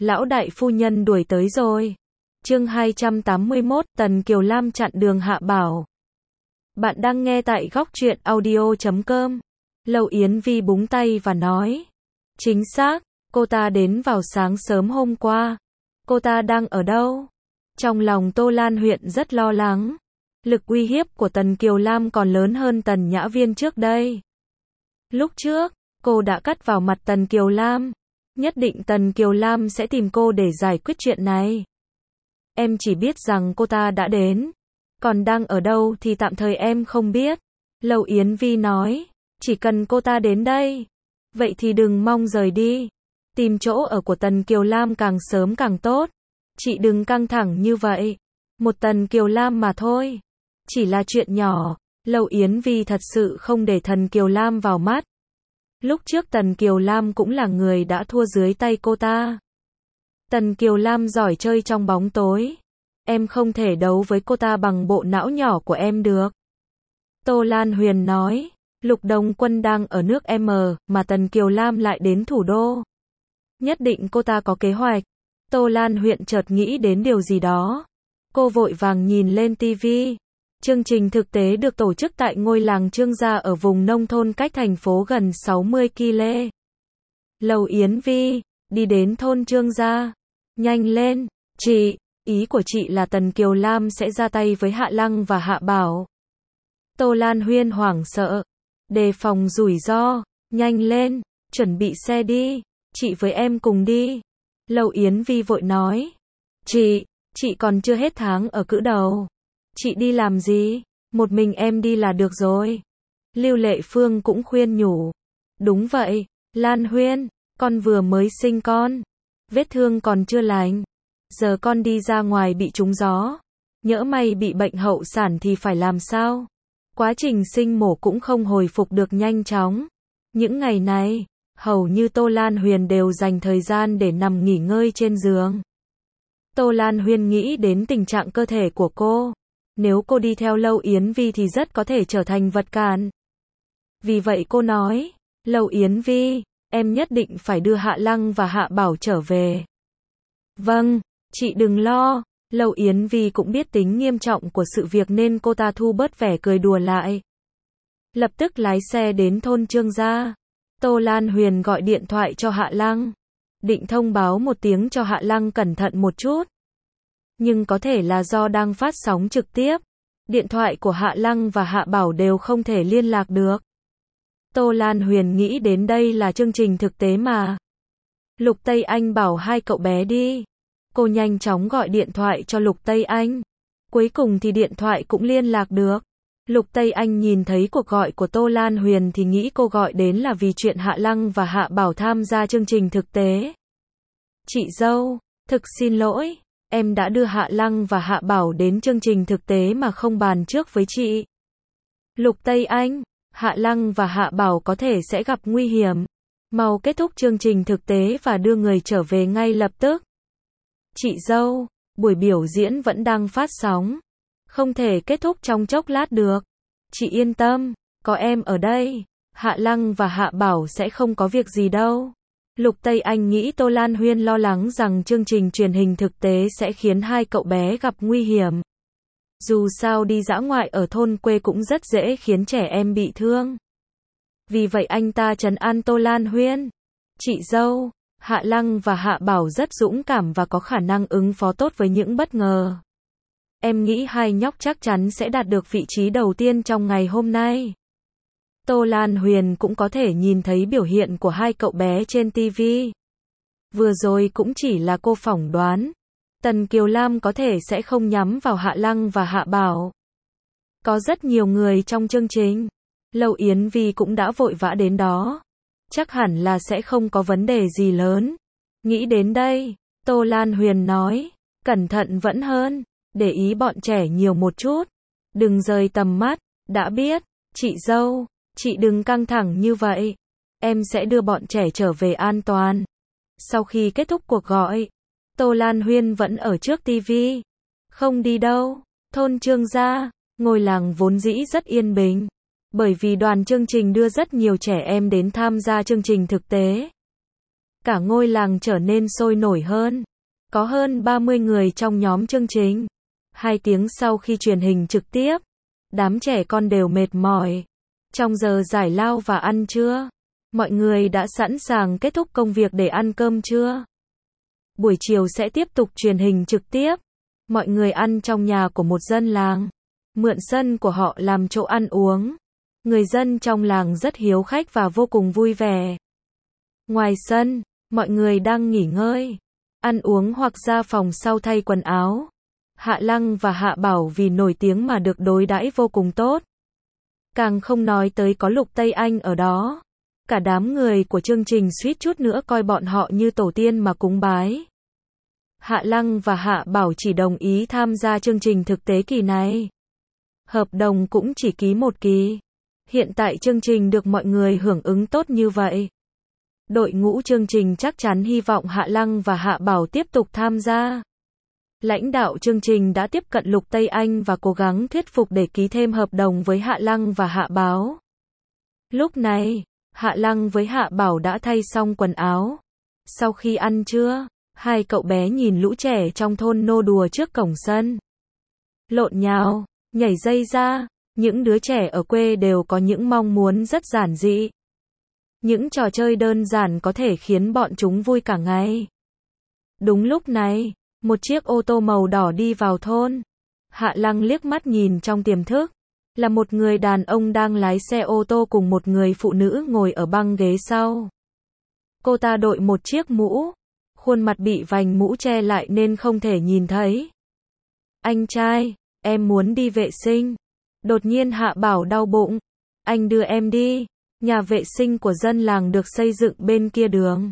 lão đại phu nhân đuổi tới rồi. Chương 281, Tần Kiều Lam chặn đường Hạ Bảo. Bạn đang nghe tại góc truyện audio.com. Lâu Yến Vi búng tay và nói. Chính xác, cô ta đến vào sáng sớm hôm qua. Cô ta đang ở đâu? Trong lòng Tô Lan Huyền rất lo lắng. Lực uy hiếp của Tần Kiều Lam còn lớn hơn Tần Nhã Viên trước đây. Lúc trước, cô đã cắt vào mặt Tần Kiều Lam. Nhất định Tần Kiều Lam sẽ tìm cô để giải quyết chuyện này. Em chỉ biết rằng cô ta đã đến. Còn đang ở đâu thì tạm thời em không biết. Lâu Yến Vi nói. Chỉ cần cô ta đến đây. Vậy thì đừng mong rời đi. Tìm chỗ ở của Tần Kiều Lam càng sớm càng tốt. Chị đừng căng thẳng như vậy. Một Tần Kiều Lam mà thôi. Chỉ là chuyện nhỏ. Lâu Yến Vi thật sự không để Tần Kiều Lam vào mắt. Lúc trước Tần Kiều Lam cũng là người đã thua dưới tay cô ta. Tần Kiều Lam giỏi chơi trong bóng tối. Em không thể đấu với cô ta bằng bộ não nhỏ của em được. Tô Lan Huyền nói. Lục Đồng Quân đang ở nước M, mà Tần Kiều Lam lại đến thủ đô. Nhất định cô ta có kế hoạch. Tô Lan Huyền chợt nghĩ đến điều gì đó. Cô vội vàng nhìn lên TV. Chương trình thực tế được tổ chức tại ngôi làng Trương Gia ở vùng nông thôn cách thành phố gần 60 km. Lầu Yến Vi, đi đến thôn Trương Gia. Nhanh lên, chị, ý của chị là Tần Kiều Lam sẽ ra tay với Hạ Lăng và Hạ Bảo. Tô Lan Huyền hoảng sợ. Đề phòng rủi ro, nhanh lên, chuẩn bị xe đi, chị với em cùng đi. Lầu Yến Vi vội nói. Chị còn chưa hết tháng ở cữ đầu. Chị đi làm gì? Một mình em đi là được rồi. Lưu Lệ Phương cũng khuyên nhủ. Đúng vậy, Lan Huyền, con vừa mới sinh con. Vết thương còn chưa lành. Giờ con đi ra ngoài bị trúng gió. Nhỡ may bị bệnh hậu sản thì phải làm sao? Quá trình sinh mổ cũng không hồi phục được nhanh chóng. Những ngày này, hầu như Tô Lan Huyền đều dành thời gian để nằm nghỉ ngơi trên giường. Tô Lan Huyền nghĩ đến tình trạng cơ thể của cô. Nếu cô đi theo Lâu Yến Vi thì rất có thể trở thành vật cản. Vì vậy cô nói, Lâu Yến Vi, em nhất định phải đưa Hạ Lăng và Hạ Bảo trở về. Vâng, chị đừng lo. Lâu Yến Vi cũng biết tính nghiêm trọng của sự việc nên cô ta thu bớt vẻ cười đùa lại. Lập tức lái xe đến thôn Trương Gia. Tô Lan Huyền gọi điện thoại cho Hạ Lăng. Định thông báo một tiếng cho Hạ Lăng cẩn thận một chút. Nhưng có thể là do đang phát sóng trực tiếp. Điện thoại của Hạ Lăng và Hạ Bảo đều không thể liên lạc được. Tô Lan Huyền nghĩ đến đây là chương trình thực tế mà. Lục Tây Anh bảo hai cậu bé đi. Cô nhanh chóng gọi điện thoại cho Lục Tây Anh. Cuối cùng thì điện thoại cũng liên lạc được. Lục Tây Anh nhìn thấy cuộc gọi của Tô Lan Huyền thì nghĩ cô gọi đến là vì chuyện Hạ Lăng và Hạ Bảo tham gia chương trình thực tế. Chị dâu, thực xin lỗi, em đã đưa Hạ Lăng và Hạ Bảo đến chương trình thực tế mà không bàn trước với chị. Lục Tây Anh, Hạ Lăng và Hạ Bảo có thể sẽ gặp nguy hiểm. Mau kết thúc chương trình thực tế và đưa người trở về ngay lập tức. Chị dâu, buổi biểu diễn vẫn đang phát sóng. Không thể kết thúc trong chốc lát được. Chị yên tâm, có em ở đây. Hạ Lăng và Hạ Bảo sẽ không có việc gì đâu. Lục Tây Anh nghĩ Tô Lan Huyền lo lắng rằng chương trình truyền hình thực tế sẽ khiến hai cậu bé gặp nguy hiểm. Dù sao đi dã ngoại ở thôn quê cũng rất dễ khiến trẻ em bị thương. Vì vậy anh ta trấn an Tô Lan Huyền. Chị dâu, Hạ Lăng và Hạ Bảo rất dũng cảm và có khả năng ứng phó tốt với những bất ngờ. Em nghĩ hai nhóc chắc chắn sẽ đạt được vị trí đầu tiên trong ngày hôm nay. Tô Lan Huyền cũng có thể nhìn thấy biểu hiện của hai cậu bé trên TV. Vừa rồi cũng chỉ là cô phỏng đoán. Tần Kiều Lam có thể sẽ không nhắm vào Hạ Lăng và Hạ Bảo. Có rất nhiều người trong chương trình. Lâu Yến Vi cũng đã vội vã đến đó. Chắc hẳn là sẽ không có vấn đề gì lớn. Nghĩ đến đây, Tô Lan Huyền nói, cẩn thận vẫn hơn, để ý bọn trẻ nhiều một chút. Đừng rời tầm mắt, đã biết, chị dâu, chị đừng căng thẳng như vậy. Em sẽ đưa bọn trẻ trở về an toàn. Sau khi kết thúc cuộc gọi, Tô Lan Huyền vẫn ở trước TV. Không đi đâu, thôn Trương Gia, ngôi làng vốn dĩ rất yên bình. Bởi vì đoàn chương trình đưa rất nhiều trẻ em đến tham gia chương trình thực tế. Cả ngôi làng trở nên sôi nổi hơn. Có hơn 30 người trong nhóm chương trình. 2 tiếng sau khi truyền hình trực tiếp, đám trẻ con đều mệt mỏi. Trong giờ giải lao và ăn trưa, mọi người đã sẵn sàng kết thúc công việc để ăn cơm trưa. Buổi chiều sẽ tiếp tục truyền hình trực tiếp. Mọi người ăn trong nhà của một dân làng, mượn sân của họ làm chỗ ăn uống. Người dân trong làng rất hiếu khách và vô cùng vui vẻ. Ngoài sân, mọi người đang nghỉ ngơi, ăn uống hoặc ra phòng sau thay quần áo. Hạ Lăng và Hạ Bảo vì nổi tiếng mà được đối đãi vô cùng tốt. Càng không nói tới có Lục Tây Anh ở đó. Cả đám người của chương trình suýt chút nữa coi bọn họ như tổ tiên mà cúng bái. Hạ Lăng và Hạ Bảo chỉ đồng ý tham gia chương trình thực tế kỳ này. Hợp đồng cũng chỉ ký một kỳ. Hiện tại chương trình được mọi người hưởng ứng tốt như vậy. Đội ngũ chương trình chắc chắn hy vọng Hạ Lăng và Hạ Bảo tiếp tục tham gia. Lãnh đạo chương trình đã tiếp cận Lục Tây Anh và cố gắng thuyết phục để ký thêm hợp đồng với Hạ Lăng và Hạ Bảo. Lúc này, Hạ Lăng với Hạ Bảo đã thay xong quần áo. Sau khi ăn trưa, hai cậu bé nhìn lũ trẻ trong thôn nô đùa trước cổng sân. Lộn nhào, nhảy dây ra, những đứa trẻ ở quê đều có những mong muốn rất giản dị. Những trò chơi đơn giản có thể khiến bọn chúng vui cả ngày. Đúng lúc này, một chiếc ô tô màu đỏ đi vào thôn. Hạ Lăng liếc mắt nhìn trong tiềm thức. Là một người đàn ông đang lái xe ô tô cùng một người phụ nữ ngồi ở băng ghế sau. Cô ta đội một chiếc mũ. Khuôn mặt bị vành mũ che lại nên không thể nhìn thấy. Anh trai, em muốn đi vệ sinh. Đột nhiên Hạ Bảo đau bụng. Anh đưa em đi. Nhà vệ sinh của dân làng được xây dựng bên kia đường.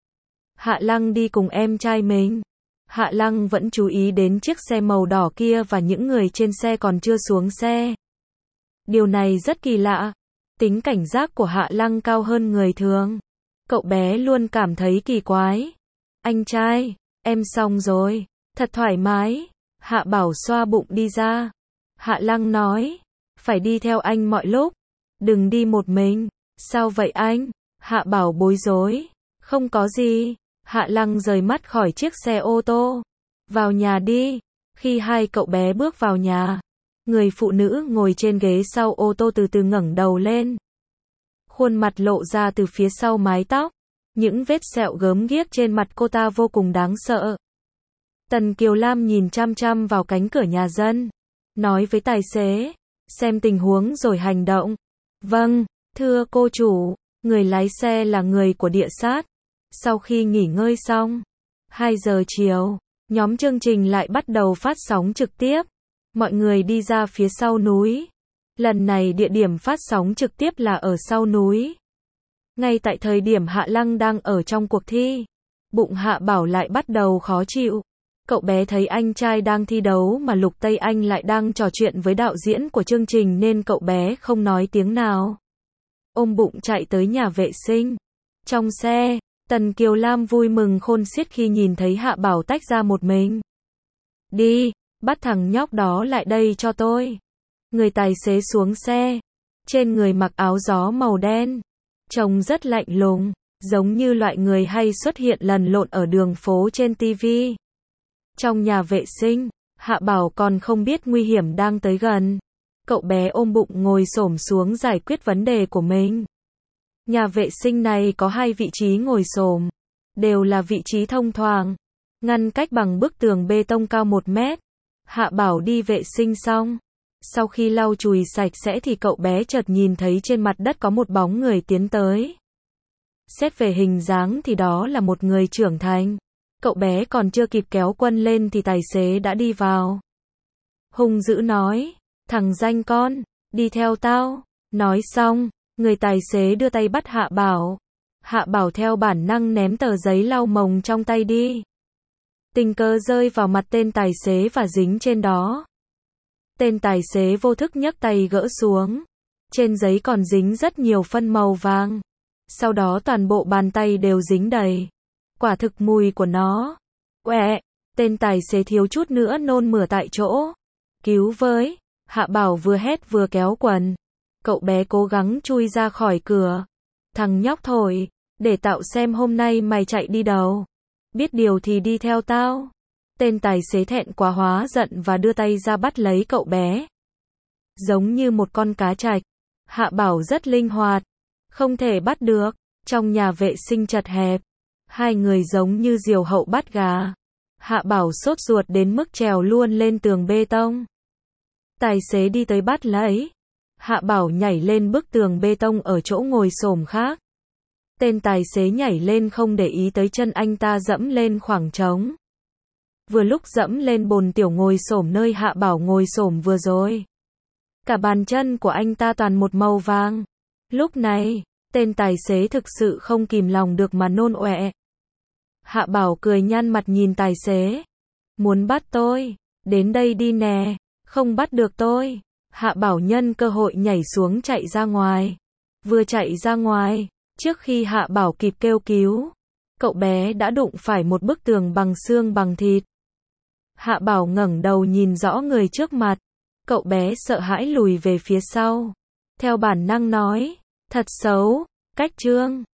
Hạ Lăng đi cùng em trai mình. Hạ Lăng vẫn chú ý đến chiếc xe màu đỏ kia và những người trên xe còn chưa xuống xe. Điều này rất kỳ lạ. Tính cảnh giác của Hạ Lăng cao hơn người thường. Cậu bé luôn cảm thấy kỳ quái. Anh trai, em xong rồi. Thật thoải mái. Hạ Bảo xoa bụng đi ra. Hạ Lăng nói. Phải đi theo anh mọi lúc. Đừng đi một mình. Sao vậy anh? Hạ Bảo bối rối. Không có gì. Hạ Lăng rời mắt khỏi chiếc xe ô tô. Vào nhà đi. Khi hai cậu bé bước vào nhà, người phụ nữ ngồi trên ghế sau ô tô từ từ ngẩng đầu lên. Khuôn mặt lộ ra từ phía sau mái tóc. Những vết sẹo gớm ghiếc trên mặt cô ta vô cùng đáng sợ. Tần Kiều Lam nhìn chăm chăm vào cánh cửa nhà dân. Nói với tài xế. Xem tình huống rồi hành động. Vâng, thưa cô chủ. Người lái xe là người của địa sát. Sau khi nghỉ ngơi xong, 2 giờ chiều, nhóm chương trình lại bắt đầu phát sóng trực tiếp. Mọi người đi ra phía sau núi. Lần này địa điểm phát sóng trực tiếp là ở sau núi. Ngay tại thời điểm Hạ Lăng đang ở trong cuộc thi, bụng Hạ Bảo lại bắt đầu khó chịu. Cậu bé thấy anh trai đang thi đấu mà Lục Tây Anh lại đang trò chuyện với đạo diễn của chương trình nên cậu bé không nói tiếng nào. Ôm bụng chạy tới nhà vệ sinh. Trong xe, Tần Kiều Lam vui mừng khôn xiết khi nhìn thấy Hạ Bảo tách ra một mình. Đi, bắt thằng nhóc đó lại đây cho tôi. Người tài xế xuống xe. Trên người mặc áo gió màu đen. Trông rất lạnh lùng, giống như loại người hay xuất hiện lẫn lộn ở đường phố trên TV. Trong nhà vệ sinh, Hạ Bảo còn không biết nguy hiểm đang tới gần. Cậu bé ôm bụng ngồi xổm xuống giải quyết vấn đề của mình. Nhà vệ sinh này có 2 vị trí ngồi xổm, đều là vị trí thông thoáng, ngăn cách bằng bức tường bê tông cao 1 mét. Hạ Bảo đi vệ sinh xong, sau khi lau chùi sạch sẽ thì cậu bé chợt nhìn thấy trên mặt đất có một bóng người tiến tới. Xét về hình dáng thì đó là một người trưởng thành. Cậu bé còn chưa kịp kéo quân lên thì tài xế đã đi vào. Hung dữ nói, thằng danh con, đi theo tao. Nói xong, người tài xế đưa tay bắt Hạ Bảo. Hạ Bảo theo bản năng ném tờ giấy lau mồng trong tay đi. Tình cờ rơi vào mặt tên tài xế và dính trên đó. Tên tài xế vô thức nhấc tay gỡ xuống. Trên giấy còn dính rất nhiều phân màu vàng. Sau đó toàn bộ bàn tay đều dính đầy. Quả thực mùi của nó. Uẹ, tên tài xế thiếu chút nữa nôn mửa tại chỗ. Cứu với. Hạ Bảo vừa hét vừa kéo quần. Cậu bé cố gắng chui ra khỏi cửa. Thằng nhóc thổi. Để tạo xem hôm nay mày chạy đi đâu. Biết điều thì đi theo tao. Tên tài xế thẹn quá hóa giận và đưa tay ra bắt lấy cậu bé. Giống như một con cá trạch. Hạ Bảo rất linh hoạt. Không thể bắt được. Trong nhà vệ sinh chật hẹp. Hai người giống như diều hậu bắt gà. Hạ Bảo sốt ruột đến mức trèo luôn lên tường bê tông. Tài xế đi tới bắt lấy. Hạ Bảo nhảy lên bức tường bê tông ở chỗ ngồi xổm khác. Tên tài xế nhảy lên không để ý tới chân anh ta dẫm lên khoảng trống. Vừa lúc dẫm lên bồn tiểu ngồi xổm nơi Hạ Bảo ngồi xổm vừa rồi. Cả bàn chân của anh ta toàn một màu vàng. Lúc này, tên tài xế thực sự không kìm lòng được mà nôn ọe. Hạ Bảo cười nhăn mặt nhìn tài xế. Muốn bắt tôi? Đến đây đi nè. Không bắt được tôi. Hạ Bảo nhân cơ hội nhảy xuống chạy ra ngoài. Vừa chạy ra ngoài, trước khi Hạ Bảo kịp kêu cứu, cậu bé đã đụng phải một bức tường bằng xương bằng thịt. Hạ Bảo ngẩng đầu nhìn rõ người trước mặt. Cậu bé sợ hãi lùi về phía sau. Theo bản năng nói, thật xấu, cách trương.